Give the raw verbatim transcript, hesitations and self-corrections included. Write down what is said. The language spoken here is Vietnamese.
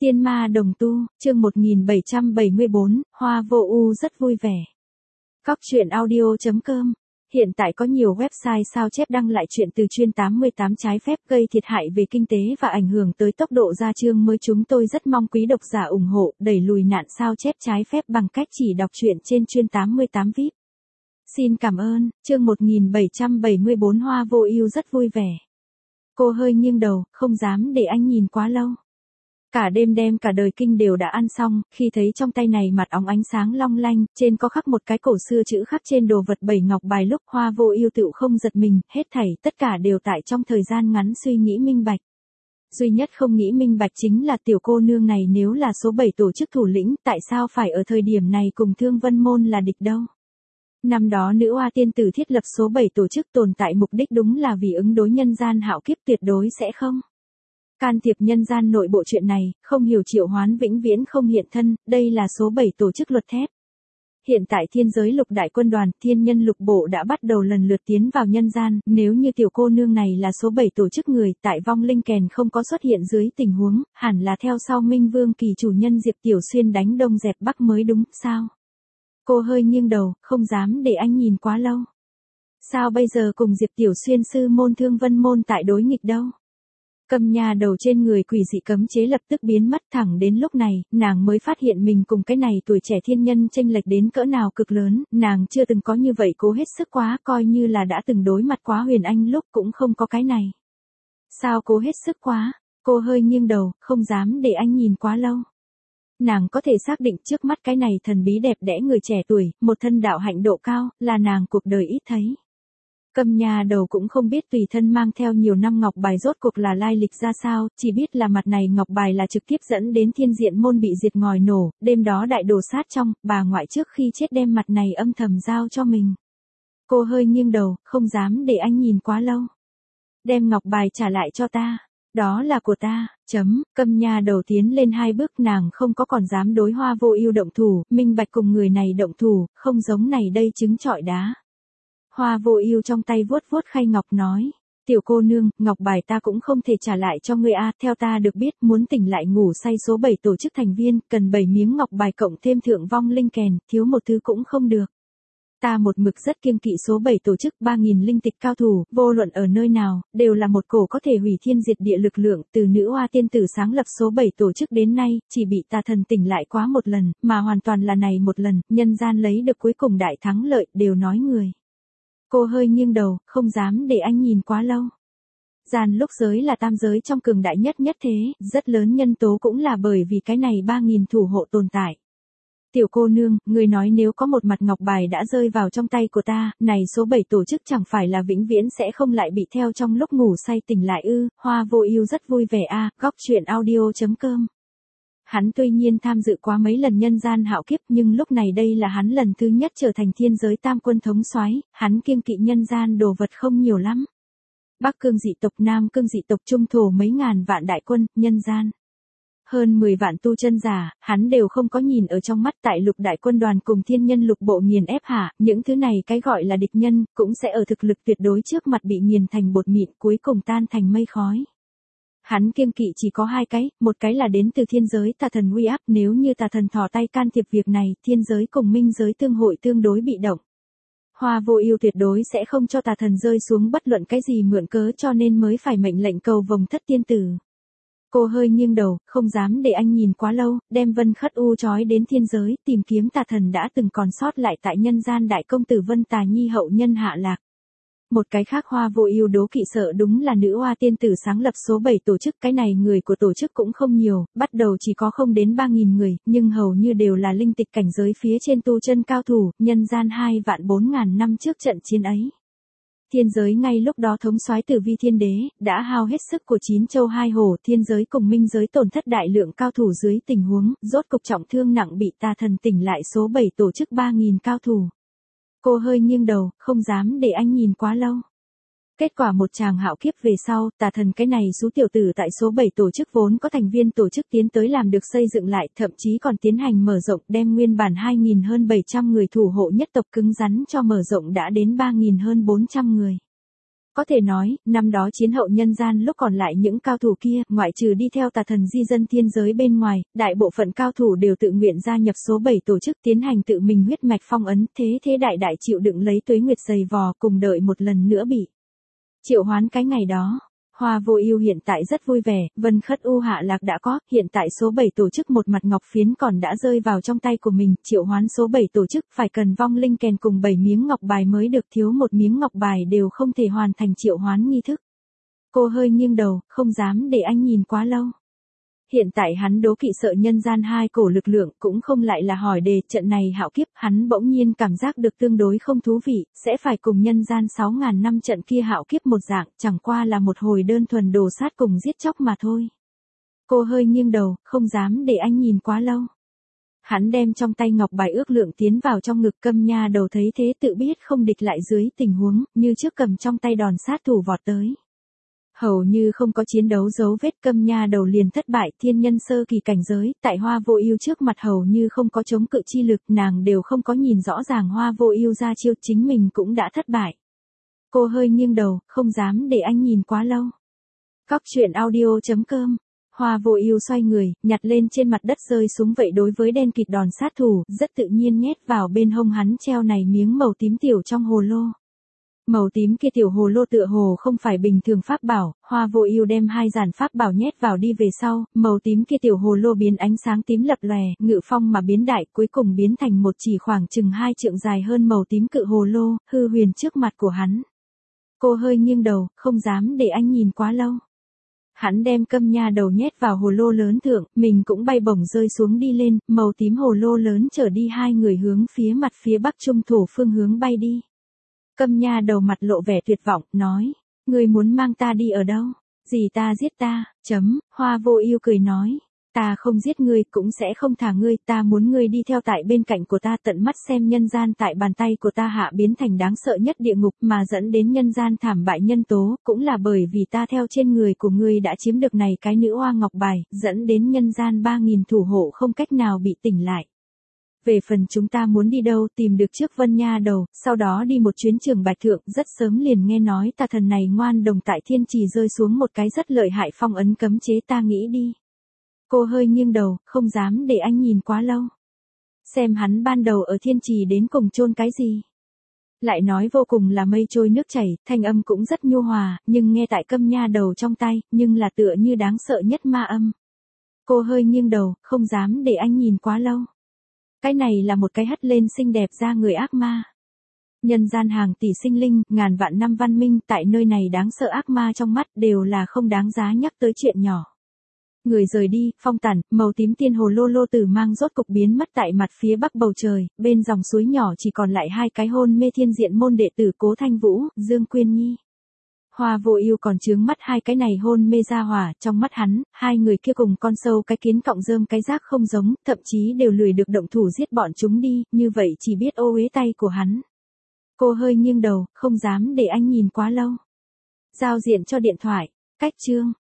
Tiên ma đồng tu, chương một nghìn bảy trăm bảy mươi bốn, Hoa Vô Ưu rất vui vẻ. Góc truyện audio chấm com. Hiện tại có nhiều website sao chép đăng lại truyện từ chuyên tám mươi tám trái phép gây thiệt hại về kinh tế và ảnh hưởng tới tốc độ ra chương mới. Chúng tôi rất mong quý độc giả ủng hộ, đẩy lùi nạn sao chép trái phép bằng cách chỉ đọc truyện trên chuyên tám mươi tám vi ai pi. Xin cảm ơn, chương một nghìn bảy trăm bảy mươi bốn Hoa Vô Ưu rất vui vẻ. Cô hơi nghiêng đầu, không dám để anh nhìn quá lâu. Cả đêm đem cả đời kinh đều đã ăn xong, khi thấy trong tay này mặt óng ánh sáng long lanh, trên có khắc một cái cổ xưa chữ khắc trên đồ vật bảy ngọc bài lúc Hoa Vô Ưu tựu không giật mình, hết thảy tất cả đều tại trong thời gian ngắn suy nghĩ minh bạch. Duy nhất không nghĩ minh bạch chính là tiểu cô nương này nếu là số bảy tổ chức thủ lĩnh, tại sao phải ở thời điểm này cùng Thương Vân Môn là địch đâu? Năm đó nữ oa tiên tử thiết lập số bảy tổ chức tồn tại mục đích đúng là vì ứng đối nhân gian hạo kiếp, tuyệt đối sẽ không can thiệp nhân gian nội bộ chuyện này, không hiểu triệu hoán vĩnh viễn không hiện thân, đây là số bảy tổ chức luật thép. Hiện tại thiên giới lục đại quân đoàn, thiên nhân lục bộ đã bắt đầu lần lượt tiến vào nhân gian, nếu như tiểu cô nương này là số bảy tổ chức người, tại vong linh kèn không có xuất hiện dưới tình huống, hẳn là theo sau Minh Vương kỳ chủ nhân Diệp Tiểu Xuyên đánh đông dẹp bắc mới đúng, sao? Cô hơi nghiêng đầu, không dám để anh nhìn quá lâu. Sao bây giờ cùng Diệp Tiểu Xuyên sư môn Thương Vân Môn tại đối nghịch đâu? Cầm nhà đầu trên người quỷ dị cấm chế lập tức biến mất, thẳng đến lúc này, nàng mới phát hiện mình cùng cái này tuổi trẻ thiên nhân chênh lệch đến cỡ nào cực lớn, nàng chưa từng có như vậy cố hết sức quá, coi như là đã từng đối mặt quá Huyền Anh lúc cũng không có cái này. Sao cố hết sức quá? Cô hơi nghiêng đầu, không dám để anh nhìn quá lâu. Nàng có thể xác định trước mắt cái này thần bí đẹp đẽ người trẻ tuổi, một thân đạo hạnh độ cao, là nàng cuộc đời ít thấy. Cầm nhà đầu cũng không biết tùy thân mang theo nhiều năm ngọc bài rốt cuộc là lai lịch ra sao, chỉ biết là mặt này ngọc bài là trực tiếp dẫn đến thiên diện môn bị diệt ngòi nổ, đêm đó đại đồ sát trong, bà ngoại trước khi chết đem mặt này âm thầm giao cho mình. Cô hơi nghiêng đầu, không dám để anh nhìn quá lâu. Đem ngọc bài trả lại cho ta. Đó là của ta, chấm, cầm nhà đầu tiến lên hai bước, nàng không có còn dám đối Hoa Vô Ưu động thủ, minh bạch cùng người này động thủ, không giống này đây trứng trọi đá. Hoa Vô Ưu trong tay vuốt vuốt khay ngọc nói, tiểu cô nương, ngọc bài ta cũng không thể trả lại cho ngươi a, theo ta được biết, muốn tỉnh lại ngủ say số bảy tổ chức thành viên, cần bảy miếng ngọc bài cộng thêm thượng vong linh kèn, thiếu một thứ cũng không được. Ta một mực rất kiêng kỵ số bảy tổ chức, ba nghìn linh tịch cao thủ, vô luận ở nơi nào, đều là một cổ có thể hủy thiên diệt địa lực lượng, từ nữ oa tiên tử sáng lập số bảy tổ chức đến nay, chỉ bị tà thần tỉnh lại quá một lần, mà hoàn toàn là này một lần, nhân gian lấy được cuối cùng đại thắng lợi, đều nói người. Cô hơi nghiêng đầu, không dám để anh nhìn quá lâu. Gian lúc giới là tam giới trong cường đại nhất nhất thế, rất lớn nhân tố cũng là bởi vì cái này ba nghìn thủ hộ tồn tại. Tiểu cô nương, người nói nếu có một mặt ngọc bài đã rơi vào trong tay của ta, này số bảy tổ chức chẳng phải là vĩnh viễn sẽ không lại bị theo trong lúc ngủ say tỉnh lại ư? Hoa Vô Ưu rất vui vẻ a, góc truyện audio chấm com. Hắn tuy nhiên tham dự quá mấy lần nhân gian hạo kiếp, nhưng lúc này đây là hắn lần thứ nhất trở thành thiên giới tam quân thống soái, hắn kiêng kỵ nhân gian đồ vật không nhiều lắm. Bắc cương dị tộc, Nam cương dị tộc, trung thổ mấy ngàn vạn đại quân, nhân gian hơn mười vạn tu chân giả, hắn đều không có nhìn ở trong mắt. Tại lục đại quân đoàn cùng thiên nhân lục bộ nghiền ép hạ, những thứ này cái gọi là địch nhân, cũng sẽ ở thực lực tuyệt đối trước mặt bị nghiền thành bột mịn, cuối cùng tan thành mây khói. Hắn kiêng kỵ chỉ có hai cái, một cái là đến từ thiên giới tà thần uy áp, nếu như tà thần thò tay can thiệp việc này, thiên giới cùng minh giới tương hội tương đối bị động. Hoa Vô Ưu tuyệt đối sẽ không cho tà thần rơi xuống bất luận cái gì mượn cớ, cho nên mới phải mệnh lệnh cầu vồng thất tiên tử. Cô hơi nghiêng đầu, không dám để anh nhìn quá lâu, đem Vân Khất U trói đến thiên giới, tìm kiếm tà thần đã từng còn sót lại tại nhân gian đại công tử Vân Tà Nhi hậu nhân hạ lạc. Một cái khác Hoa Vô Ưu đố kỵ sợ đúng là nữ oa tiên tử sáng lập số bảy tổ chức, cái này người của tổ chức cũng không nhiều, bắt đầu chỉ có không đến ba nghìn người, nhưng hầu như đều là linh tịch cảnh giới phía trên tu chân cao thủ, nhân gian hai vạn bốn ngàn năm trước trận chiến ấy. Thiên giới ngay lúc đó thống soái Tử Vi Thiên Đế, đã hao hết sức của chín châu hai hổ, thiên giới cùng minh giới tổn thất đại lượng cao thủ dưới tình huống, rốt cục trọng thương nặng bị tà thần tỉnh lại số bảy tổ chức ba nghìn cao thủ. Cô hơi nghiêng đầu, không dám để anh nhìn quá lâu. Kết quả một tràng hạo kiếp về sau, tà thần cái này xú tiểu tử tại số bảy tổ chức vốn có thành viên tổ chức tiến tới làm được xây dựng lại, thậm chí còn tiến hành mở rộng, đem nguyên bản hai nghìn hơn bảy trăm người thủ hộ nhất tộc cứng rắn cho mở rộng đã đến ba nghìn hơn bốn trăm người. Có thể nói, năm đó chiến hậu nhân gian lúc còn lại những cao thủ kia, ngoại trừ đi theo tà thần di dân thiên giới bên ngoài, đại bộ phận cao thủ đều tự nguyện gia nhập số bảy tổ chức tiến hành tự mình huyết mạch phong ấn, thế thế đại đại chịu đựng lấy tuế nguyệt dày vò cùng đợi một lần nữa bị triệu hoán cái ngày đó. Hoa Vô Ưu hiện tại rất vui vẻ, Vân Khất U hạ lạc đã có, hiện tại số bảy tổ chức một mặt ngọc phiến còn đã rơi vào trong tay của mình, triệu hoán số bảy tổ chức phải cần vong linh kèn cùng bảy miếng ngọc bài mới được, thiếu một miếng ngọc bài đều không thể hoàn thành triệu hoán nghi thức. Cô hơi nghiêng đầu, không dám để anh nhìn quá lâu. Hiện tại hắn đố kỵ sợ nhân gian hai cổ lực lượng, cũng không lại là hỏi đề trận này hạo kiếp, hắn bỗng nhiên cảm giác được tương đối không thú vị, sẽ phải cùng nhân gian sáu ngàn năm trận kia hạo kiếp một dạng, chẳng qua là một hồi đơn thuần đồ sát cùng giết chóc mà thôi. Cô hơi nghiêng đầu, không dám để anh nhìn quá lâu. Hắn đem trong tay ngọc bài ước lượng tiến vào trong ngực, Câm Nha Đầu thấy thế tự biết không địch lại dưới tình huống, như trước cầm trong tay đòn sát thủ vọt tới. Hầu như không có chiến đấu dấu vết, Câm Nha Đầu liền thất bại, thiên nhân sơ kỳ cảnh giới, tại Hoa Vô Ưu trước mặt hầu như không có chống cự chi lực, nàng đều không có nhìn rõ ràng Hoa Vô Ưu ra chiêu, chính mình cũng đã thất bại. Cô hơi nghiêng đầu, không dám để anh nhìn quá lâu. Cóc truyện audio chấm com. Hoa Vô Ưu xoay người, nhặt lên trên mặt đất rơi xuống vậy đối với đen kịt đòn sát thủ, rất tự nhiên nhét vào bên hông hắn treo này miếng màu tím tiểu trong hồ lô. Màu tím kia tiểu hồ lô tựa hồ không phải bình thường pháp bảo, Hoa Vô Ưu đem hai giản pháp bảo nhét vào đi về sau, màu tím kia tiểu hồ lô biến ánh sáng tím lập lòe, ngự phong mà biến đại, cuối cùng biến thành một chỉ khoảng chừng hai trượng dài hơn màu tím cự hồ lô, hư huyền trước mặt của hắn. Cô hơi nghiêng đầu, không dám để anh nhìn quá lâu. Hắn đem Câm Nha Đầu nhét vào hồ lô lớn thượng, mình cũng bay bổng rơi xuống đi lên, màu tím hồ lô lớn chở đi hai người hướng phía mặt phía bắc trung thổ phương hướng bay đi. Câm Nha Đầu mặt lộ vẻ tuyệt vọng, nói, ngươi muốn mang ta đi ở đâu? Gì ta giết ta, chấm, Hoa Vô Ưu cười nói, ta không giết ngươi, cũng sẽ không thả ngươi, ta muốn ngươi đi theo tại bên cạnh của ta, tận mắt xem nhân gian tại bàn tay của ta hạ biến thành đáng sợ nhất địa ngục, mà dẫn đến nhân gian thảm bại nhân tố, cũng là bởi vì ta theo trên người của ngươi đã chiếm được này cái nữ oa ngọc bài, dẫn đến nhân gian ba nghìn thủ hộ không cách nào bị tỉnh lại. Về phần chúng ta muốn đi đâu, tìm được trước Vân Nha Đầu, sau đó đi một chuyến Trường Bạch Thượng, rất sớm liền nghe nói tà thần này ngoan đồng tại thiên trì rơi xuống một cái rất lợi hại phong ấn cấm chế, ta nghĩ đi. Cô hơi nghiêng đầu, không dám để anh nhìn quá lâu. Xem hắn ban đầu ở thiên trì đến cùng chôn cái gì. Lại nói vô cùng là mây trôi nước chảy, thanh âm cũng rất nhu hòa, nhưng nghe tại Câm Nha Đầu trong tay, nhưng là tựa như đáng sợ nhất ma âm. Cô hơi nghiêng đầu, không dám để anh nhìn quá lâu. Cái này là một cái hất lên xinh đẹp ra người ác ma. Nhân gian hàng tỷ sinh linh, ngàn vạn năm văn minh, tại nơi này đáng sợ ác ma trong mắt đều là không đáng giá nhắc tới chuyện nhỏ. Người rời đi, phong tàn, màu tím tiên hồ lô lô tử mang rốt cục biến mất tại mặt phía bắc bầu trời, bên dòng suối nhỏ chỉ còn lại hai cái hôn mê thiên diện môn đệ tử Cố Thanh Vũ, Dương Quyên Nhi. Hoa Vô Ưu còn chướng mắt hai cái này hôn mê ra hỏa, trong mắt hắn, hai người kia cùng con sâu cái kiến cọng rơm cái rác không giống, thậm chí đều lười được động thủ giết bọn chúng đi, như vậy chỉ biết ô uế tay của hắn. Cô hơi nghiêng đầu, không dám để anh nhìn quá lâu. Giao diện cho điện thoại, cách chương.